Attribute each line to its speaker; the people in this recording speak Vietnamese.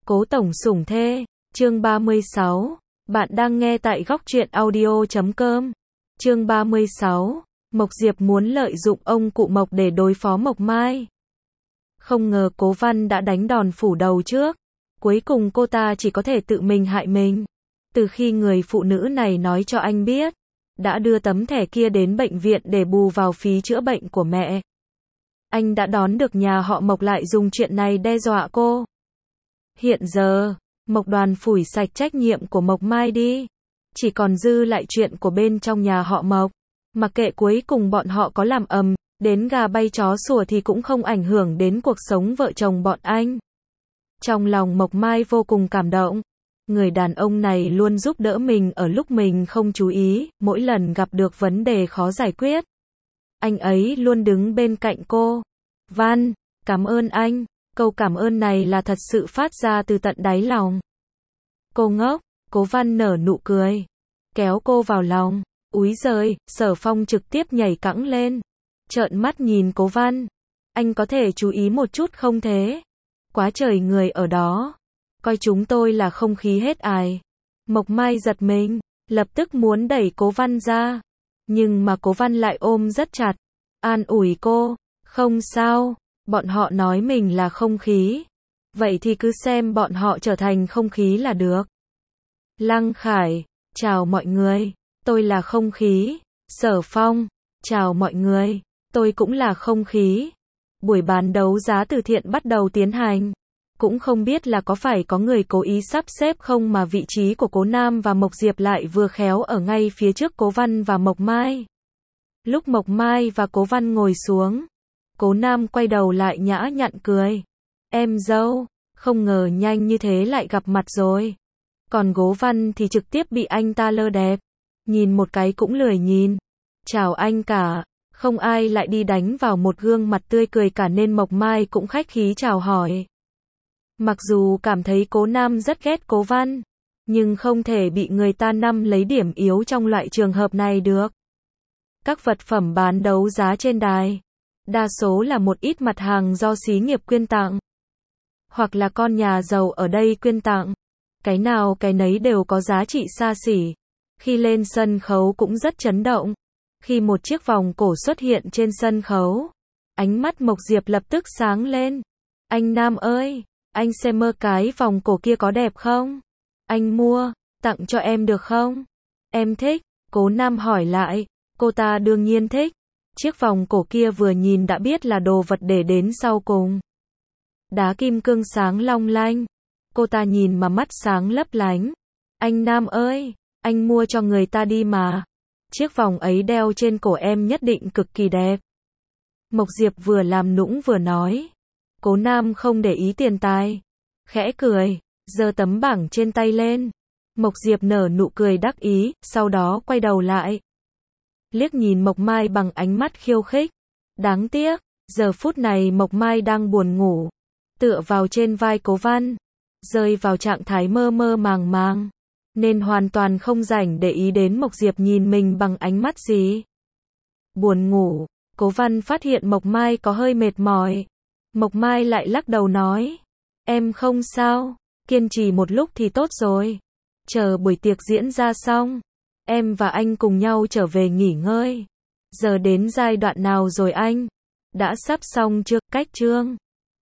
Speaker 1: Cố tổng sủng thê, chương 36. Bạn đang nghe tại góc truyện audio.com. Chương 36. Mộc Diệp muốn lợi dụng ông cụ Mộc để đối phó Mộc Mai. Không ngờ Cố Văn đã đánh đòn phủ đầu trước. Cuối cùng cô ta chỉ có thể tự mình hại mình. Từ khi người phụ nữ này nói cho anh biết, đã đưa tấm thẻ kia đến bệnh viện để bù vào phí chữa bệnh của mẹ, anh đã đón được nhà họ Mộc lại dùng chuyện này đe dọa cô. Hiện giờ, Mộc Đoàn phủi sạch trách nhiệm của Mộc Mai đi. Chỉ còn dư lại chuyện của bên trong nhà họ Mộc. Mặc kệ cuối cùng bọn họ có làm ầm, đến gà bay chó sủa thì cũng không ảnh hưởng đến cuộc sống vợ chồng bọn anh. Trong lòng Mộc Mai vô cùng cảm động. Người đàn ông này luôn giúp đỡ mình ở lúc mình không chú ý, mỗi lần gặp được vấn đề khó giải quyết. Anh ấy luôn đứng bên cạnh cô. Văn, cảm ơn anh. Câu cảm ơn này là thật sự phát ra từ tận đáy lòng. Cô ngốc, Cố Văn nở nụ cười, kéo cô vào lòng. Úi giời, Sở Phong trực tiếp nhảy cẫng lên, trợn mắt nhìn Cố Văn. Anh có thể chú ý một chút không thế? Quá trời người ở đó, coi chúng tôi là không khí hết ài. Mộc Mai giật mình, lập tức muốn đẩy Cố Văn ra. Nhưng mà Cố Văn lại ôm rất chặt, an ủi cô, không sao, bọn họ nói mình là không khí. Vậy thì cứ xem bọn họ trở thành không khí là được. Lăng Khải, chào mọi người, tôi là không khí. Sở Phong, chào mọi người, tôi cũng là không khí. Buổi bán đấu giá từ thiện bắt đầu tiến hành. Cũng không biết là có phải có người cố ý sắp xếp không mà vị trí của Cố Nam và Mộc Diệp lại vừa khéo ở ngay phía trước Cố Văn và Mộc Mai. Lúc Mộc Mai và Cố Văn ngồi xuống, Cố Nam quay đầu lại nhã nhặn cười. Em dâu, không ngờ nhanh như thế lại gặp mặt rồi. Còn Cố Văn thì trực tiếp bị anh ta lơ đẹp. Nhìn một cái cũng lười nhìn. Chào anh cả. Không ai lại đi đánh vào một gương mặt tươi cười cả nên Mộc Mai cũng khách khí chào hỏi. Mặc dù cảm thấy Cố Nam rất ghét Cố Văn, nhưng không thể bị người ta nắm lấy điểm yếu trong loại trường hợp này được. Các vật phẩm bán đấu giá trên đài, đa số là một ít mặt hàng do xí nghiệp quyên tặng, hoặc là con nhà giàu ở đây quyên tặng. Cái nào cái nấy đều có giá trị xa xỉ. Khi lên sân khấu cũng rất chấn động. Khi một chiếc vòng cổ xuất hiện trên sân khấu, ánh mắt Mộc Diệp lập tức sáng lên. Anh Nam ơi, anh xem mơ cái vòng cổ kia có đẹp không? Anh mua, tặng cho em được không? Em thích. Cố Nam hỏi lại. Cô ta đương nhiên thích. Chiếc vòng cổ kia vừa nhìn đã biết là đồ vật để đến sau cùng. Đá kim cương sáng long lanh. Cô ta nhìn mà mắt sáng lấp lánh. Anh Nam ơi, anh mua cho người ta đi mà. Chiếc vòng ấy đeo trên cổ em nhất định cực kỳ đẹp. Mộc Diệp vừa làm nũng vừa nói. Cố Nam không để ý tiền tài, khẽ cười, giơ tấm bảng trên tay lên. Mộc Diệp nở nụ cười đắc ý, sau đó quay đầu lại, liếc nhìn Mộc Mai bằng ánh mắt khiêu khích. Đáng tiếc, giờ phút này Mộc Mai đang buồn ngủ, tựa vào trên vai Cố Văn, rơi vào trạng thái mơ mơ màng màng, nên hoàn toàn không rảnh để ý đến Mộc Diệp nhìn mình bằng ánh mắt gì. Buồn ngủ, Cố Văn phát hiện Mộc Mai có hơi mệt mỏi. Mộc Mai lại lắc đầu nói, em không sao, kiên trì một lúc thì tốt rồi. Chờ buổi tiệc diễn ra xong, em và anh cùng nhau trở về nghỉ ngơi. Giờ đến giai đoạn nào rồi anh? Đã sắp xong chưa? Cách chương